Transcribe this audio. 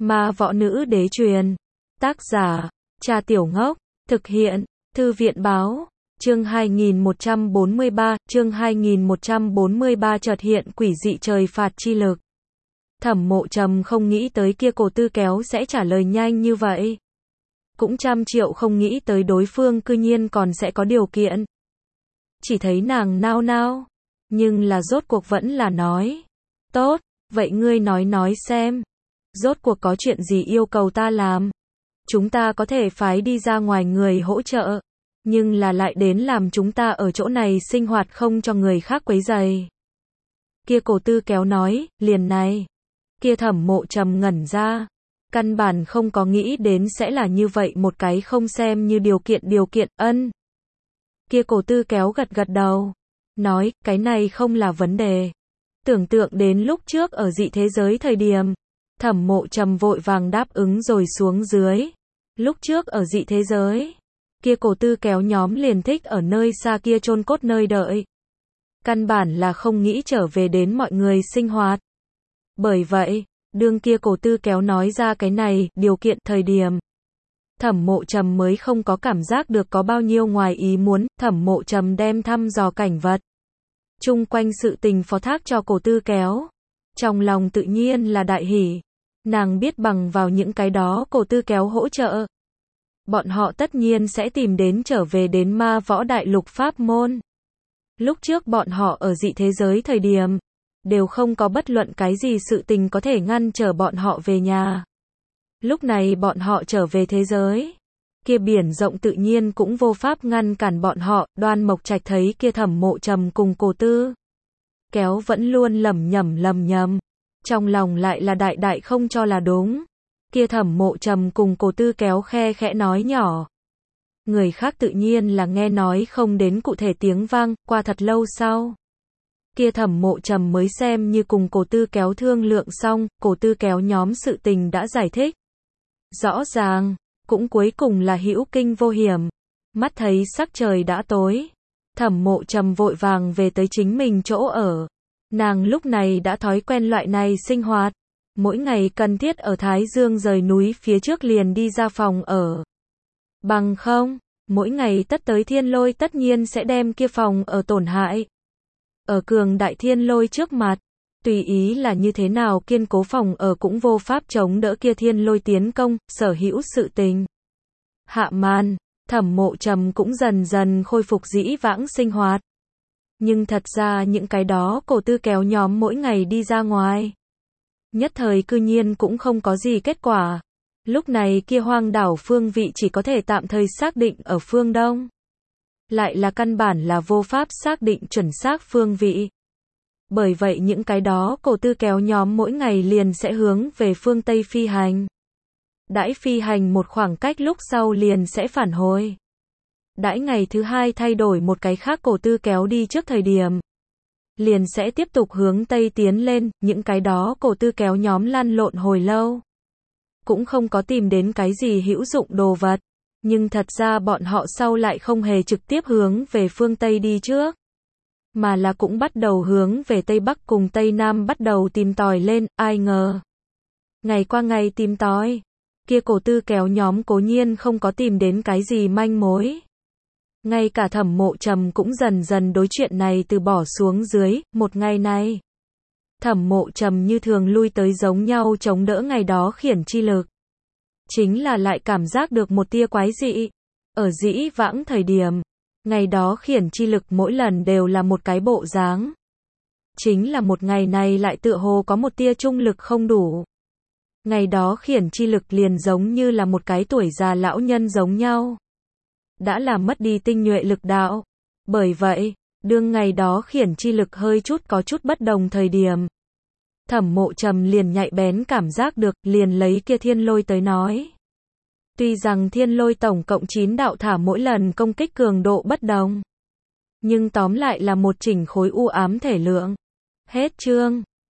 Ma võ nữ đế truyền. Tác giả, Trà Tiểu Ngốc. Thực hiện, Thư viện báo. Chương 2143, chương 2143 chợt hiện quỷ dị trời phạt chi lực. Thẩm Mộ Trầm không nghĩ tới kia Cổ Tư Kéo sẽ trả lời nhanh như vậy. Cũng trăm triệu không nghĩ tới đối phương cư nhiên còn sẽ có điều kiện. Chỉ thấy nàng nao nao, nhưng là rốt cuộc vẫn là nói. Tốt, vậy ngươi nói xem. Rốt cuộc có chuyện gì yêu cầu ta làm? Chúng ta có thể phái đi ra ngoài người hỗ trợ, nhưng là lại đến làm chúng ta ở chỗ này sinh hoạt không cho người khác quấy rầy. Kia Cổ Tư Kéo nói, liền này. Kia Thẩm Mộ Trầm ngẩn ra, căn bản không có nghĩ đến sẽ là như vậy một cái không xem như điều kiện, ân. Kia Cổ Tư Kéo gật đầu, nói, cái này không là vấn đề. Tưởng tượng đến lúc trước ở dị thế giới thời điểm, Thẩm Mộ Trầm vội vàng đáp ứng rồi xuống dưới. Lúc trước ở dị thế giới, kia Cổ Tư Kéo nhóm liền thích ở nơi xa kia chôn cốt nơi đợi. Căn bản là không nghĩ trở về đến mọi người sinh hoạt. Bởi vậy, đương kia Cổ Tư Kéo nói ra cái này, điều kiện thời điểm, Thẩm Mộ Trầm mới không có cảm giác được có bao nhiêu ngoài ý muốn. Thẩm Mộ Trầm đem thăm dò cảnh vật chung quanh sự tình phó thác cho Cổ Tư Kéo. Trong lòng tự nhiên là đại hỉ. Nàng biết bằng vào những cái đó Cổ Tư Kéo hỗ trợ, bọn họ tất nhiên sẽ tìm đến trở về đến ma võ đại lục pháp môn. Lúc trước bọn họ ở dị thế giới thời điểm, đều không có bất luận cái gì sự tình có thể ngăn trở bọn họ về nhà. Lúc này bọn họ trở về thế giới, kia biển rộng tự nhiên cũng vô pháp ngăn cản bọn họ. Đoan Mộc Trạch thấy kia Thẩm Mộ Trầm cùng Cổ Tư Kéo vẫn luôn lẩm nhẩm, trong lòng lại là đại không cho là đúng. Kia Thẩm Mộ Trầm cùng Cổ Tư Kéo khe khẽ nói nhỏ. Người khác tự nhiên là nghe nói không đến cụ thể tiếng vang. Qua thật lâu sau, kia Thẩm Mộ Trầm mới xem như cùng Cổ Tư Kéo thương lượng xong. Cổ Tư Kéo nhóm sự tình đã giải thích rõ ràng, cũng cuối cùng là hữu kinh vô hiểm. Mắt thấy sắc trời đã tối, Thẩm Mộ Trầm vội vàng về tới chính mình chỗ ở. Nàng lúc này đã thói quen loại này sinh hoạt, mỗi ngày cần thiết ở Thái Dương rời núi phía trước liền đi ra phòng ở. Bằng không, mỗi ngày tất tới thiên lôi tất nhiên sẽ đem kia phòng ở tổn hại. Ở cường đại thiên lôi trước mặt, tùy ý là như thế nào kiên cố phòng ở cũng vô pháp chống đỡ kia thiên lôi tiến công. Sở hữu sự tình hạ màn, Thẩm Mộ Trầm cũng dần dần khôi phục dĩ vãng sinh hoạt. Nhưng thật ra những cái đó Cổ Tư Kéo nhóm mỗi ngày đi ra ngoài, nhất thời cư nhiên cũng không có gì kết quả. Lúc này kia hoang đảo phương vị chỉ có thể tạm thời xác định ở phương Đông. Lại là căn bản là vô pháp xác định chuẩn xác phương vị. Bởi vậy những cái đó Cổ Tư Kéo nhóm mỗi ngày liền sẽ hướng về phương Tây phi hành. Đãi phi hành một khoảng cách lúc sau liền sẽ phản hồi. Đãi ngày thứ hai thay đổi một cái khác Cổ Tư Kéo đi trước thời điểm, liền sẽ tiếp tục hướng Tây tiến lên. Những cái đó Cổ Tư Kéo nhóm lăn lộn hồi lâu, cũng không có tìm đến cái gì hữu dụng đồ vật. Nhưng thật ra bọn họ sau lại không hề trực tiếp hướng về phương Tây đi trước, mà là cũng bắt đầu hướng về Tây Bắc cùng Tây Nam bắt đầu tìm tòi lên. Ai ngờ, ngày qua ngày tìm tòi, kia Cổ Tư Kéo nhóm cố nhiên không có tìm đến cái gì manh mối. Ngay cả Thẩm Mộ Trầm cũng dần dần đối chuyện này từ bỏ xuống dưới. Một ngày này, Thẩm Mộ Trầm như thường lui tới giống nhau chống đỡ ngày đó khiển chi lực. Chính là lại cảm giác được một tia quái dị. Ở dĩ vãng thời điểm, ngày đó khiển chi lực mỗi lần đều là một cái bộ dáng. Chính là một ngày này lại tựa hồ có một tia trung lực không đủ. Ngày đó khiển chi lực liền giống như là một cái tuổi già lão nhân giống nhau, đã làm mất đi tinh nhuệ lực đạo. Bởi vậy, đương ngày đó khiển chi lực hơi chút có chút bất đồng thời điểm, Thẩm Mộ Trầm liền nhạy bén cảm giác được, liền lấy kia thiên lôi tới nói. Tuy rằng thiên lôi tổng cộng 9 đạo thả mỗi lần công kích cường độ bất đồng, nhưng tóm lại là một chỉnh khối u ám thể lượng. Hết chương.